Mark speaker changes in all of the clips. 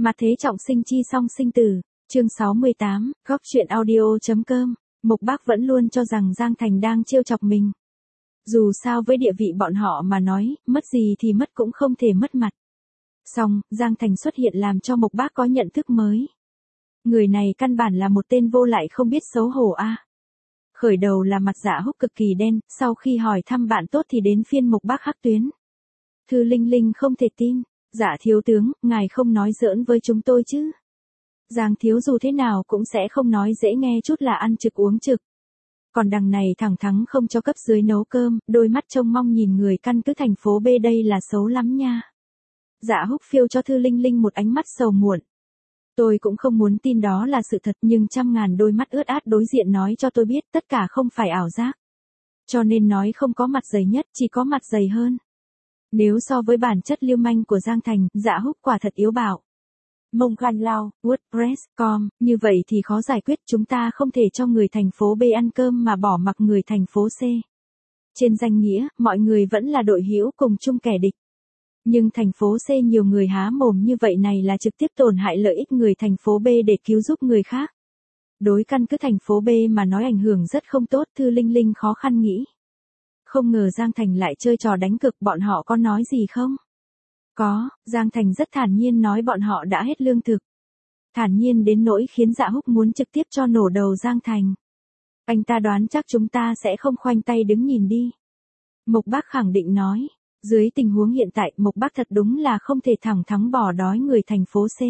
Speaker 1: Mà thế trọng sinh chi song sinh tử, chương 68, góc truyện audio.com, Mộc Bác vẫn luôn cho rằng Giang Thành đang trêu chọc mình. Dù sao với địa vị bọn họ mà nói, mất gì thì mất cũng không thể mất mặt. Xong, Giang Thành xuất hiện làm cho Mộc Bác có nhận thức mới. Người này căn bản là một tên vô lại không biết xấu hổ a. Khởi đầu là mặt dạ húc cực kỳ đen, sau khi hỏi thăm bạn tốt thì đến phiên Mộc Bác hắc tuyến. Thư Linh Linh không thể tin. Dạ thiếu tướng, ngài không nói giỡn với chúng tôi chứ. Giang thiếu dù thế nào cũng sẽ không nói dễ nghe chút là ăn trực uống trực. Còn đằng này thẳng thắn không cho cấp dưới nấu cơm, đôi mắt trông mong nhìn người căn cứ thành phố B đây là xấu lắm nha. Dạ húc phiêu cho Thư Linh Linh một ánh mắt sầu muộn. Tôi cũng không muốn tin đó là sự thật nhưng trăm ngàn đôi mắt ướt át đối diện nói cho tôi biết tất cả không phải ảo giác. Cho nên nói không có mặt dày nhất, chỉ có mặt dày hơn. Nếu so với bản chất lưu manh của Giang Thành, Dạ húc quả thật yếu bạo. Mông Gan Lao, WordPress.com, như vậy thì khó giải quyết, chúng ta không thể cho người thành phố B ăn cơm mà bỏ mặc người thành phố C. Trên danh nghĩa, mọi người vẫn là đội hữu cùng chung kẻ địch. Nhưng thành phố C nhiều người há mồm như vậy này là trực tiếp tổn hại lợi ích người thành phố B để cứu giúp người khác. Đối căn cứ thành phố B mà nói ảnh hưởng rất không tốt, Thư Linh Linh khó khăn nghĩ. Không ngờ Giang Thành lại chơi trò đánh cực, bọn họ có nói gì không? Có, Giang Thành rất thản nhiên nói bọn họ đã hết lương thực. Thản nhiên đến nỗi khiến Dạ húc muốn trực tiếp cho nổ đầu Giang Thành. Anh ta đoán chắc chúng ta sẽ không khoanh tay đứng nhìn đi. Mộc Bác khẳng định nói, dưới tình huống hiện tại Mộc Bác thật đúng là không thể thẳng thắn bỏ đói người thành phố C.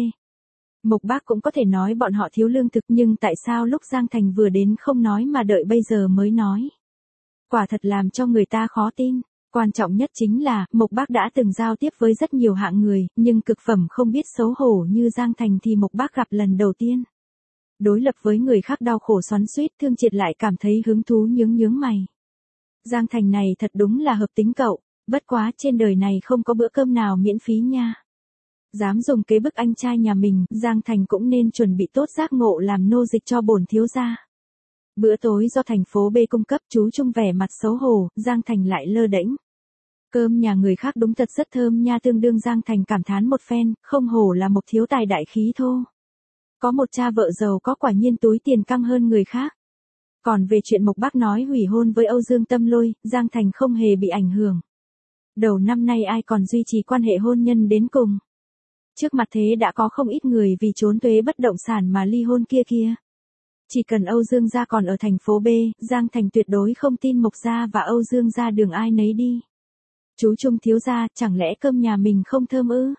Speaker 1: Mộc Bác cũng có thể nói bọn họ thiếu lương thực nhưng tại sao lúc Giang Thành vừa đến không nói mà đợi bây giờ mới nói. Quả thật làm cho người ta khó tin. Quan trọng nhất chính là, Mộc Bác đã từng giao tiếp với rất nhiều hạng người, nhưng cực phẩm không biết xấu hổ như Giang Thành thì Mộc Bác gặp lần đầu tiên. Đối lập với người khác đau khổ xoắn xuýt, Thương Triệt lại cảm thấy hứng thú nhướng mày. Giang Thành này thật đúng là hợp tính cậu, bất quá trên đời này không có bữa cơm nào miễn phí nha. Dám dùng kế bức anh trai nhà mình, Giang Thành cũng nên chuẩn bị tốt giác ngộ làm nô dịch cho bổn thiếu gia. Bữa tối do thành phố B cung cấp, chú Trung vẻ mặt xấu hổ, Giang Thành lại lơ đễnh. Cơm nhà người khác đúng thật rất thơm nha, tương đương Giang Thành cảm thán một phen, không hổ là một thiếu tài đại khí thô. Có một cha vợ giàu có quả nhiên túi tiền căng hơn người khác. Còn về chuyện Mộc Bác nói hủy hôn với Âu Dương Tâm Lôi, Giang Thành không hề bị ảnh hưởng. Đầu năm nay ai còn duy trì quan hệ hôn nhân đến cùng. Trước mặt thế đã có không ít người vì trốn thuế bất động sản mà ly hôn kia. Chỉ cần Âu Dương gia còn ở thành phố B, Giang Thành tuyệt đối không tin Mộc gia và Âu Dương gia đường ai nấy đi. Chú Trung thiếu gia, chẳng lẽ cơm nhà mình không thơm ư?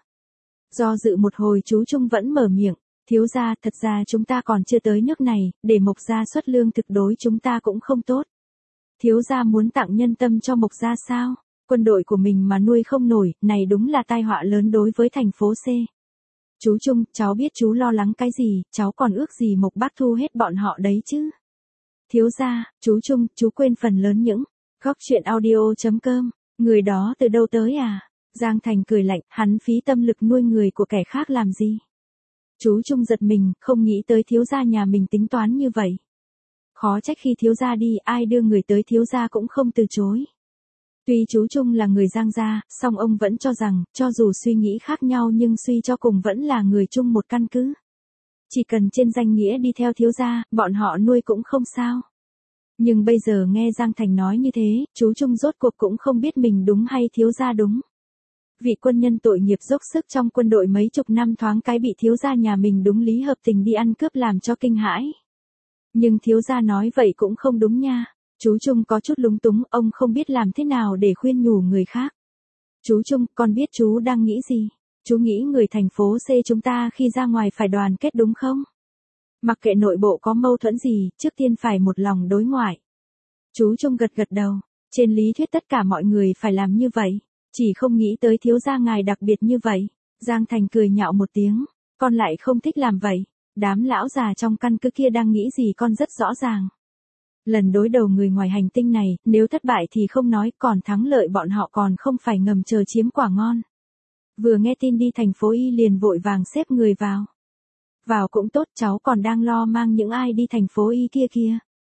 Speaker 1: Do dự một hồi chú Trung vẫn mở miệng, thiếu gia, thật ra chúng ta còn chưa tới nước này, để Mộc gia xuất lương thực đối chúng ta cũng không tốt. Thiếu gia muốn tặng nhân tâm cho Mộc gia sao? Quân đội của mình mà nuôi không nổi, này đúng là tai họa lớn đối với thành phố C. Chú Trung, cháu biết chú lo lắng cái gì, cháu còn ước gì Mộc Bác thu hết bọn họ đấy chứ. Thiếu gia, chú Trung, chú quên phần lớn những góc truyện audio.com, người đó từ đâu tới à? Giang Thành cười lạnh, hắn phí tâm lực nuôi người của kẻ khác làm gì? Chú Trung giật mình, không nghĩ tới thiếu gia nhà mình tính toán như vậy. Khó trách khi thiếu gia đi, ai đưa người tới thiếu gia cũng không từ chối. Tuy chú Trung là người Giang gia, song ông vẫn cho rằng, cho dù suy nghĩ khác nhau nhưng suy cho cùng vẫn là người chung một căn cứ. Chỉ cần trên danh nghĩa đi theo thiếu gia, bọn họ nuôi cũng không sao. Nhưng bây giờ nghe Giang Thành nói như thế, chú Trung rốt cuộc cũng không biết mình đúng hay thiếu gia đúng. Vị quân nhân tội nghiệp dốc sức trong quân đội mấy chục năm thoáng cái bị thiếu gia nhà mình đúng lý hợp tình đi ăn cướp làm cho kinh hãi. Nhưng thiếu gia nói vậy cũng không đúng nha. Chú Trung có chút lúng túng, ông không biết làm thế nào để khuyên nhủ người khác. Chú Trung, con biết chú đang nghĩ gì? Chú nghĩ người thành phố C chúng ta khi ra ngoài phải đoàn kết đúng không? Mặc kệ nội bộ có mâu thuẫn gì, trước tiên phải một lòng đối ngoại. Chú Trung gật đầu, trên lý thuyết tất cả mọi người phải làm như vậy, chỉ không nghĩ tới thiếu gia ngài đặc biệt như vậy. Giang Thành cười nhạo một tiếng, con lại không thích làm vậy. Đám lão già trong căn cứ kia đang nghĩ gì con rất rõ ràng. Lần đối đầu người ngoài hành tinh này, nếu thất bại thì không nói, còn thắng lợi bọn họ còn không phải ngầm chờ chiếm quả ngon. Vừa nghe tin đi thành phố Y liền vội vàng xếp người vào. Vào cũng tốt, cháu còn đang lo mang những ai đi thành phố Y kia.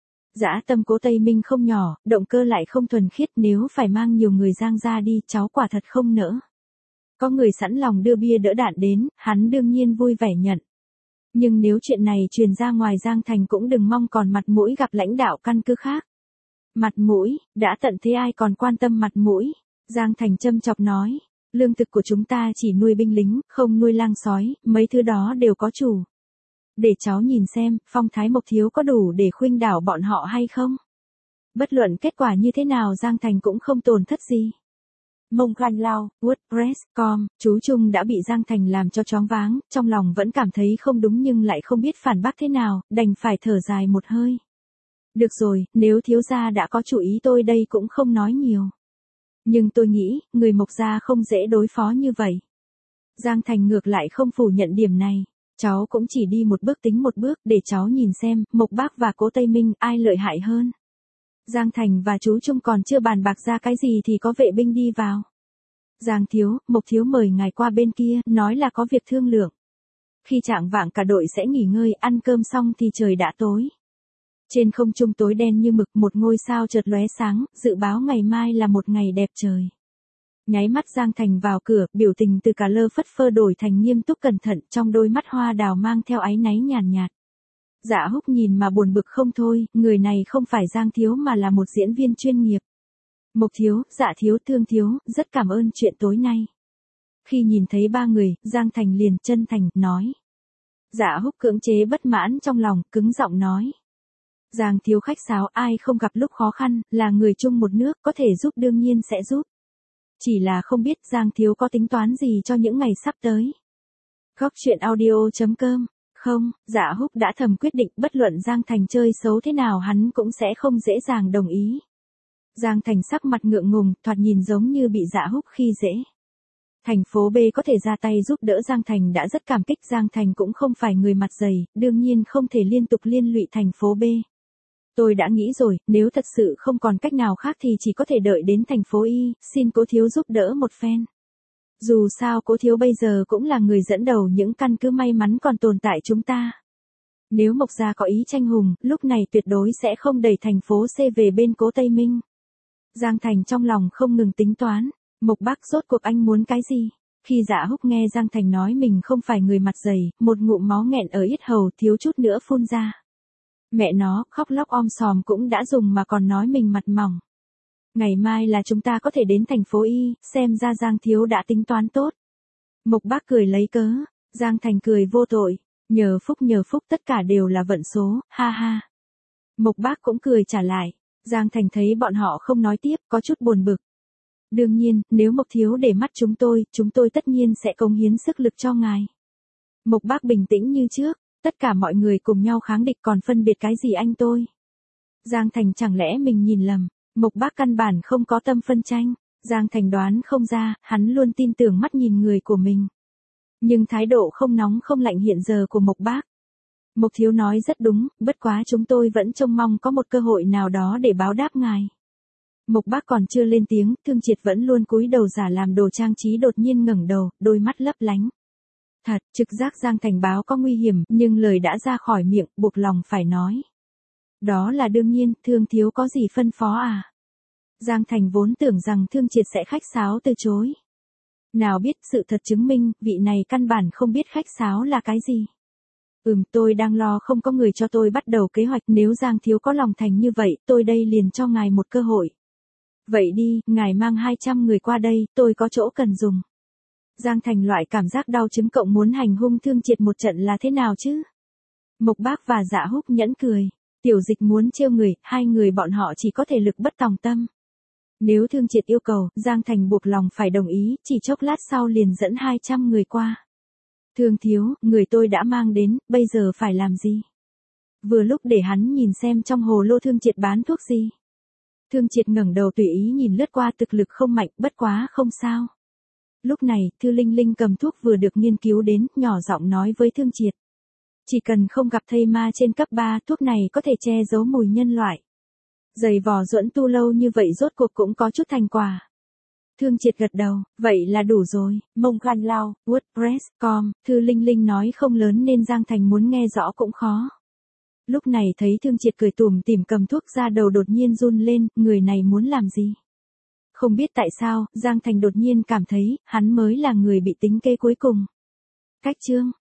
Speaker 1: Dã tâm Cố Tây Minh không nhỏ, động cơ lại không thuần khiết, nếu phải mang nhiều người Giang gia đi, cháu quả thật không nỡ. Có người sẵn lòng đưa bia đỡ đạn đến, hắn đương nhiên vui vẻ nhận. Nhưng nếu chuyện này truyền ra ngoài Giang Thành cũng đừng mong còn mặt mũi gặp lãnh đạo căn cứ khác. Mặt mũi, đã tận thế ai còn quan tâm mặt mũi. Giang Thành châm chọc nói, lương thực của chúng ta chỉ nuôi binh lính, không nuôi lang sói, mấy thứ đó đều có chủ. Để cháu nhìn xem, phong thái Mộc Thiếu có đủ để khuynh đảo bọn họ hay không? Bất luận kết quả như thế nào Giang Thành cũng không tổn thất gì. Mông Khanh Lao, WordPress.com, chú Trung đã bị Giang Thành làm cho choáng váng, trong lòng vẫn cảm thấy không đúng nhưng lại không biết phản bác thế nào, đành phải thở dài một hơi. Được rồi, nếu thiếu gia đã có chủ ý tôi đây cũng không nói nhiều. Nhưng tôi nghĩ, người Mộc gia không dễ đối phó như vậy. Giang Thành ngược lại không phủ nhận điểm này. Cháu cũng chỉ đi một bước tính một bước để cháu nhìn xem, Mộc Bác và Cố Tây Minh ai lợi hại hơn. Giang Thành và chú Trung còn chưa bàn bạc ra cái gì thì có vệ binh đi vào. Giang Thiếu, Mộc Thiếu mời ngài qua bên kia, nói là có việc thương lượng. Khi trạng vạng cả đội sẽ nghỉ ngơi, ăn cơm xong thì trời đã tối. Trên không trung tối đen như mực, một ngôi sao chợt lóe sáng, dự báo ngày mai là một ngày đẹp trời. Nháy mắt Giang Thành vào cửa, biểu tình từ cả lơ phất phơ đổi thành nghiêm túc cẩn thận, trong đôi mắt hoa đào mang theo áy náy nhàn nhạt. Dạ Húc nhìn mà buồn bực không thôi, người này không phải Giang Thiếu mà là một diễn viên chuyên nghiệp. Mộc Thiếu, Dạ Thiếu, Thương Thiếu, rất cảm ơn chuyện tối nay. Khi nhìn thấy ba người, Giang Thành liền chân thành, nói. Dạ Húc cưỡng chế bất mãn trong lòng, cứng giọng nói. Giang Thiếu khách sáo, ai không gặp lúc khó khăn, là người chung một nước, có thể giúp đương nhiên sẽ giúp. Chỉ là không biết Giang Thiếu có tính toán gì cho những ngày sắp tới. Góc chuyện audio.com. Không, Dạ Húc đã thầm quyết định bất luận Giang Thành chơi xấu thế nào hắn cũng sẽ không dễ dàng đồng ý. Giang Thành sắc mặt ngượng ngùng, thoạt nhìn giống như bị Dạ Húc khi dễ. Thành phố B có thể ra tay giúp đỡ Giang Thành đã rất cảm kích, Giang Thành cũng không phải người mặt dày, đương nhiên không thể liên tục liên lụy thành phố B. Tôi đã nghĩ rồi, nếu thật sự không còn cách nào khác thì chỉ có thể đợi đến thành phố Y, xin Cố Thiếu giúp đỡ một phen. Dù sao Cố Thiếu bây giờ cũng là người dẫn đầu những căn cứ may mắn còn tồn tại chúng ta. Nếu Mộc Gia có ý tranh hùng, lúc này tuyệt đối sẽ không đẩy thành phố C về bên Cố Tây Minh. Giang Thành trong lòng không ngừng tính toán, Mộc Bác rốt cuộc anh muốn cái gì? Khi Dạ Húc nghe Giang Thành nói mình không phải người mặt dày, một ngụm máu nghẹn ở yết hầu thiếu chút nữa phun ra. Mẹ nó, khóc lóc om sòm cũng đã dùng mà còn nói mình mặt mỏng. Ngày mai là chúng ta có thể đến thành phố Y, xem ra Giang Thiếu đã tính toán tốt. Mộc Bác cười lấy cớ, Giang Thành cười vô tội, nhờ phúc tất cả đều là vận số, ha ha. Mộc Bác cũng cười trả lại, Giang Thành thấy bọn họ không nói tiếp, có chút buồn bực. Đương nhiên, nếu Mộc Thiếu để mắt chúng tôi tất nhiên sẽ cống hiến sức lực cho ngài. Mộc Bác bình tĩnh như trước, tất cả mọi người cùng nhau kháng địch còn phân biệt cái gì anh tôi. Giang Thành chẳng lẽ mình nhìn lầm, Mộc Bác căn bản không có tâm phân tranh, Giang Thành đoán không ra, hắn luôn tin tưởng mắt nhìn người của mình. Nhưng thái độ không nóng không lạnh hiện giờ của Mộc Bác. Mộc Thiếu nói rất đúng, bất quá chúng tôi vẫn trông mong có một cơ hội nào đó để báo đáp ngài. Mộc Bác còn chưa lên tiếng, Thương Triệt vẫn luôn cúi đầu giả làm đồ trang trí đột nhiên ngẩng đầu, đôi mắt lấp lánh. Thật, trực giác Giang Thành báo có nguy hiểm, nhưng lời đã ra khỏi miệng, buộc lòng phải nói. Đó là đương nhiên, Thương Thiếu có gì phân phó à? Giang Thành vốn tưởng rằng Thương Triệt sẽ khách sáo từ chối. Nào biết sự thật chứng minh, vị này căn bản không biết khách sáo là cái gì. Tôi đang lo không có người cho tôi bắt đầu kế hoạch, nếu Giang Thiếu có lòng thành như vậy, tôi đây liền cho ngài một cơ hội. Vậy đi, ngài mang 200 người qua đây, tôi có chỗ cần dùng. Giang Thành loại cảm giác đau chứng cộng muốn hành hung Thương Triệt một trận là thế nào chứ? Mộc Bác và Dạ Húc nhẫn cười, Tiểu Dịch muốn trêu người, hai người bọn họ chỉ có thể lực bất tòng tâm. Nếu Thương Triệt yêu cầu, Giang Thành buộc lòng phải đồng ý, chỉ chốc lát sau liền dẫn 200 người qua. Thương Thiếu, người tôi đã mang đến, bây giờ phải làm gì? Vừa lúc để hắn nhìn xem trong hồ lô Thương Triệt bán thuốc gì. Thương Triệt ngẩng đầu tùy ý nhìn lướt qua, thực lực không mạnh, bất quá không sao. Lúc này, Thư Linh Linh cầm thuốc vừa được nghiên cứu đến, nhỏ giọng nói với Thương Triệt. Chỉ cần không gặp thây ma trên cấp 3, thuốc này có thể che giấu mùi nhân loại. Giày vò duẫn tu lâu như vậy rốt cuộc cũng có chút thành quả. Thương Triệt gật đầu, vậy là đủ rồi. Mông Khanh Lao, WordPress.com, Thư Linh Linh nói không lớn nên Giang Thành muốn nghe rõ cũng khó. Lúc này thấy Thương Triệt cười tủm tỉm cầm thuốc ra, đầu đột nhiên run lên, người này muốn làm gì? Không biết tại sao, Giang Thành đột nhiên cảm thấy, hắn mới là người bị tính kế cuối cùng. Cách chương